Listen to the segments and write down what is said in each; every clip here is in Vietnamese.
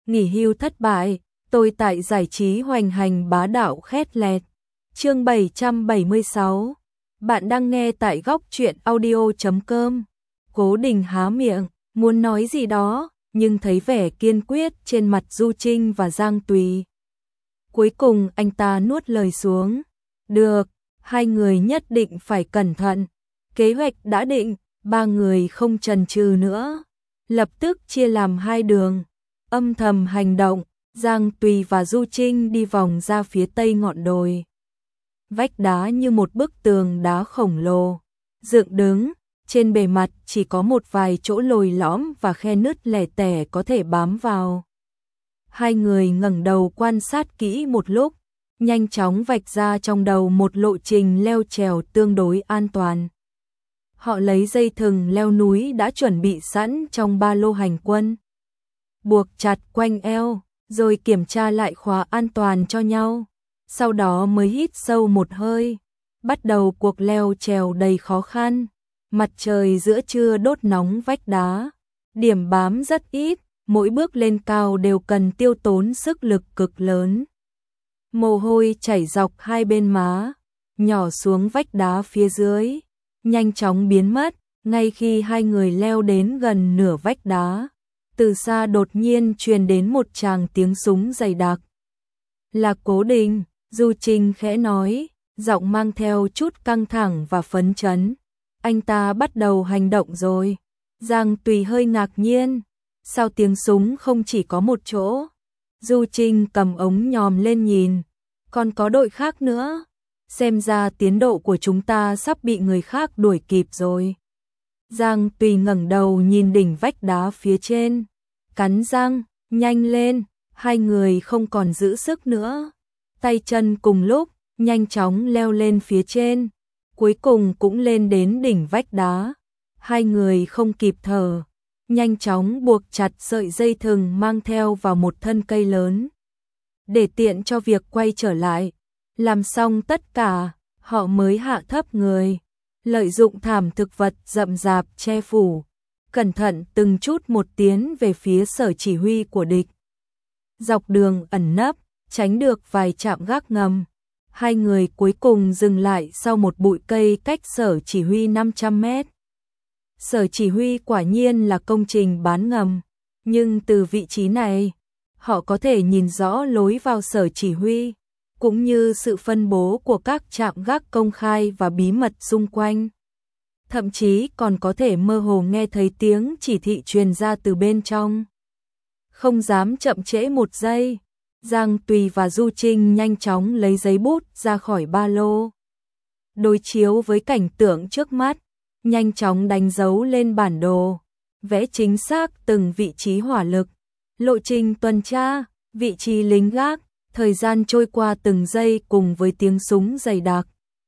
nghỉ hưu thất bại, tôi tại giải trí hoành hành bá đạo khét lẹt. Chương 776. Bạn đang nghe tại góc truyện audio.com. Cố Đình há miệng, muốn nói gì đó, nhưng thấy vẻ kiên quyết trên mặt Du Trinh và Giang Tùy. Cuối cùng anh ta nuốt lời xuống. Được, hai người nhất định phải cẩn thận. Kế hoạch đã định, ba người không chần chừ nữa. Lập tức chia làm hai đường, âm thầm hành động. Giang Tùy và Du Trinh đi vòng ra phía tây ngọn đồi. Vách đá như một bức tường đá khổng lồ, dựng đứng, trên bề mặt chỉ có một vài chỗ lồi lõm và khe nứt lẻ tẻ có thể bám vào. Hai người ngẩng đầu quan sát kỹ một lúc, nhanh chóng vạch ra trong đầu một lộ trình leo trèo tương đối an toàn. Họ lấy dây thừng leo núi đã chuẩn bị sẵn trong ba lô hành quân, buộc chặt quanh eo, rồi kiểm tra lại khóa an toàn cho nhau. Sau đó mới hít sâu một hơi, bắt đầu cuộc leo trèo đầy khó khăn. Mặt trời giữa trưa đốt nóng vách đá, điểm bám rất ít, mỗi bước lên cao đều cần tiêu tốn sức lực cực lớn. Mồ hôi chảy dọc hai bên má, nhỏ xuống vách đá phía dưới, nhanh chóng biến mất. Ngay khi hai người leo đến gần nửa vách đá, từ xa đột nhiên truyền đến một tràng tiếng súng dày đặc. Là Cố Đình, Du Trinh khẽ nói, giọng mang theo chút căng thẳng và phấn chấn. Anh ta bắt đầu hành động rồi. Giang Tùy hơi ngạc nhiên, sao tiếng súng không chỉ có một chỗ? Du Trinh cầm ống nhòm lên nhìn, còn có đội khác nữa. Xem ra tiến độ của chúng ta sắp bị người khác đuổi kịp rồi. Giang Tùy ngẩng đầu nhìn đỉnh vách đá phía trên, cắn răng, nhanh lên. Hai người không còn giữ sức nữa, tay chân cùng lúc nhanh chóng leo lên phía trên, cuối cùng cũng lên đến đỉnh vách đá. Hai người không kịp thở, nhanh chóng buộc chặt sợi dây thừng mang theo vào một thân cây lớn, để tiện cho việc quay trở lại. Làm xong tất cả, họ mới hạ thấp người, lợi dụng thảm thực vật rậm rạp che phủ, cẩn thận từng chút một tiến về phía sở chỉ huy của địch. Dọc đường ẩn nấp, tránh được vài trạm gác ngầm, hai người cuối cùng dừng lại sau một bụi cây cách sở chỉ huy 500 mét. Sở chỉ huy quả nhiên là công trình bán ngầm, nhưng từ vị trí này, họ có thể nhìn rõ lối vào sở chỉ huy, cũng như sự phân bố của các trạm gác công khai và bí mật xung quanh. Thậm chí còn có thể mơ hồ nghe thấy tiếng chỉ thị truyền ra từ bên trong. Không dám chậm trễ một giây, Giang Tùy và Du Trinh nhanh chóng lấy giấy bút ra khỏi ba lô. Đối chiếu với cảnh tượng trước mắt, nhanh chóng đánh dấu lên bản đồ, vẽ chính xác từng vị trí hỏa lực, lộ trình tuần tra, vị trí lính gác, thời gian trôi qua từng giây cùng với tiếng súng dày đặc.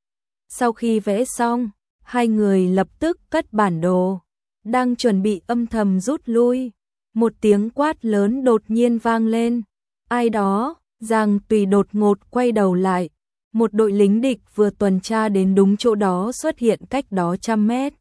Sau khi vẽ xong, hai người lập tức cất bản đồ, đang chuẩn bị âm thầm rút lui. Một tiếng quát lớn đột nhiên vang lên. Ai đó? Giang Tùy đột ngột quay đầu lại. Một đội lính địch vừa tuần tra đến đúng chỗ đó xuất hiện cách đó 100 mét.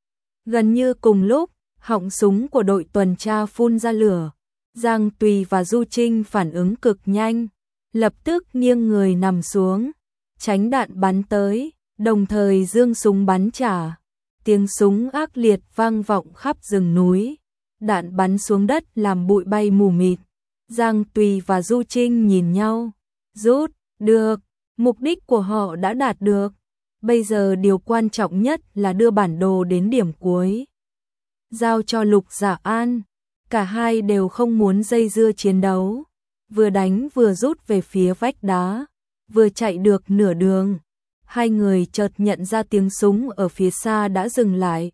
Gần như cùng lúc, họng súng của đội tuần tra phun ra lửa. Giang Tùy và Du Trinh phản ứng cực nhanh, lập tức nghiêng người nằm xuống, tránh đạn bắn tới, đồng thời giương súng bắn trả. Tiếng súng ác liệt vang vọng khắp rừng núi. Đạn bắn xuống đất làm bụi bay mù mịt. Giang Tùy và Du Trinh nhìn nhau. Rút, được, mục đích của họ đã đạt được. Bây giờ điều quan trọng nhất là đưa bản đồ đến điểm cuối, giao cho Lục Dạ An. Cả hai đều không muốn dây dưa chiến đấu, vừa đánh vừa rút về phía vách đá. Vừa chạy được nửa đường, hai người chợt nhận ra tiếng súng ở phía xa đã dừng lại.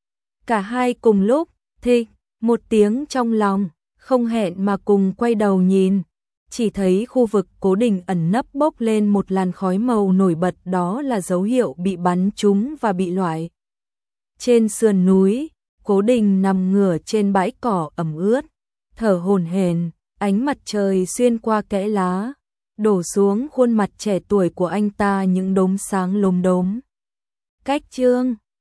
Cả hai cùng lúc thịch một tiếng trong lòng, không hẹn mà cùng quay đầu nhìn, chỉ thấy khu vực Cố Đình ẩn nấp bốc lên một làn khói màu nổi bật, đó là dấu hiệu bị bắn trúng và bị loại. Trên sườn núi, Cố Đình nằm ngửa trên bãi cỏ ẩm ướt, thở hổn hển, ánh mặt trời xuyên qua kẽ lá, đổ xuống khuôn mặt trẻ tuổi của anh ta những đốm sáng lốm đốm. Cách chương